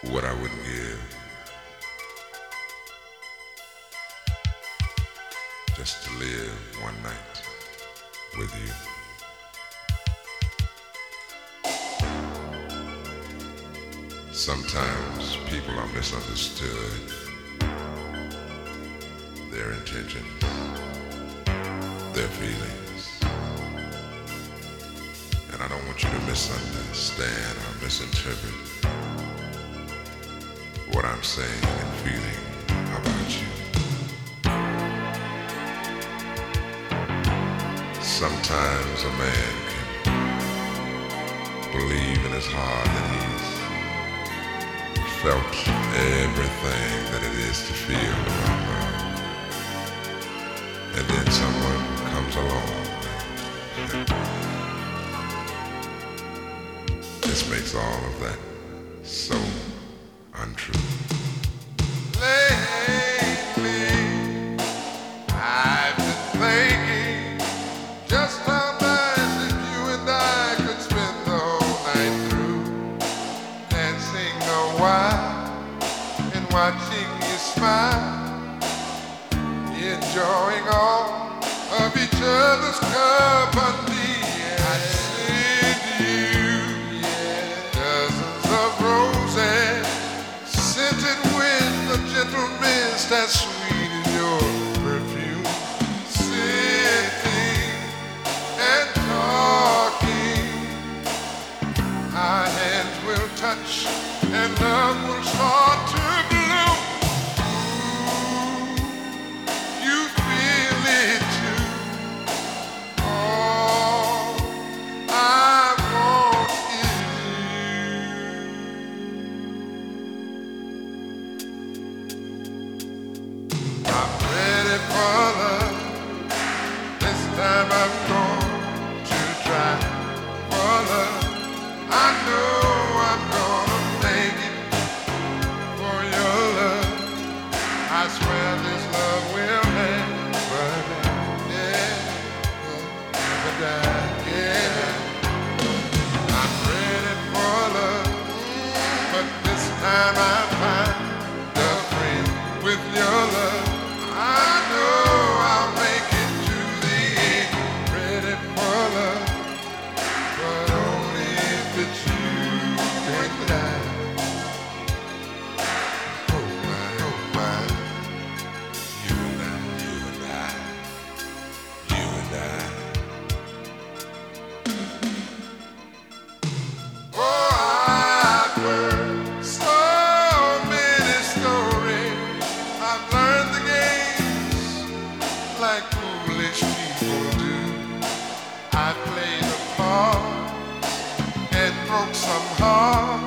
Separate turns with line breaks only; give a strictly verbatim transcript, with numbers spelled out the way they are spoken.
what I wouldn't give just to live one night with you. Sometimes people are misunderstood, their intentions, their feelings. And I don't want you to misunderstand or misinterpret what I'm saying and feeling about you. Sometimes a man can believe in his heart that he's felt everything that it is to feel about love. And then someone comes along and just makes all of that so untrue. Lately, I've been thinking just how nice if you and I could spend the whole night through, dancing a while and watching you smile, enjoying all of each other's company. I'd send you dozens of roses, scented with a gentle mist as sweet as your perfume. Sitting and talking, our hands will touch and love will start to bloom. Ooh, you feel it too. All I want is you. I'm ready for love. This time I'm going to try for love. I know I'm gonna make it for your love. I swear this love will never die. Yeah, never die. Yeah, I'm ready for love, but this time I find a friend with your love. I know I'll make it to the end. Ready for love, but only if it's you and I. Oh my, oh my, you and I, you and I, you and I. Oh, I've heard so many stories. I've learned the games like foolish people do. I played a part and broke some hearts.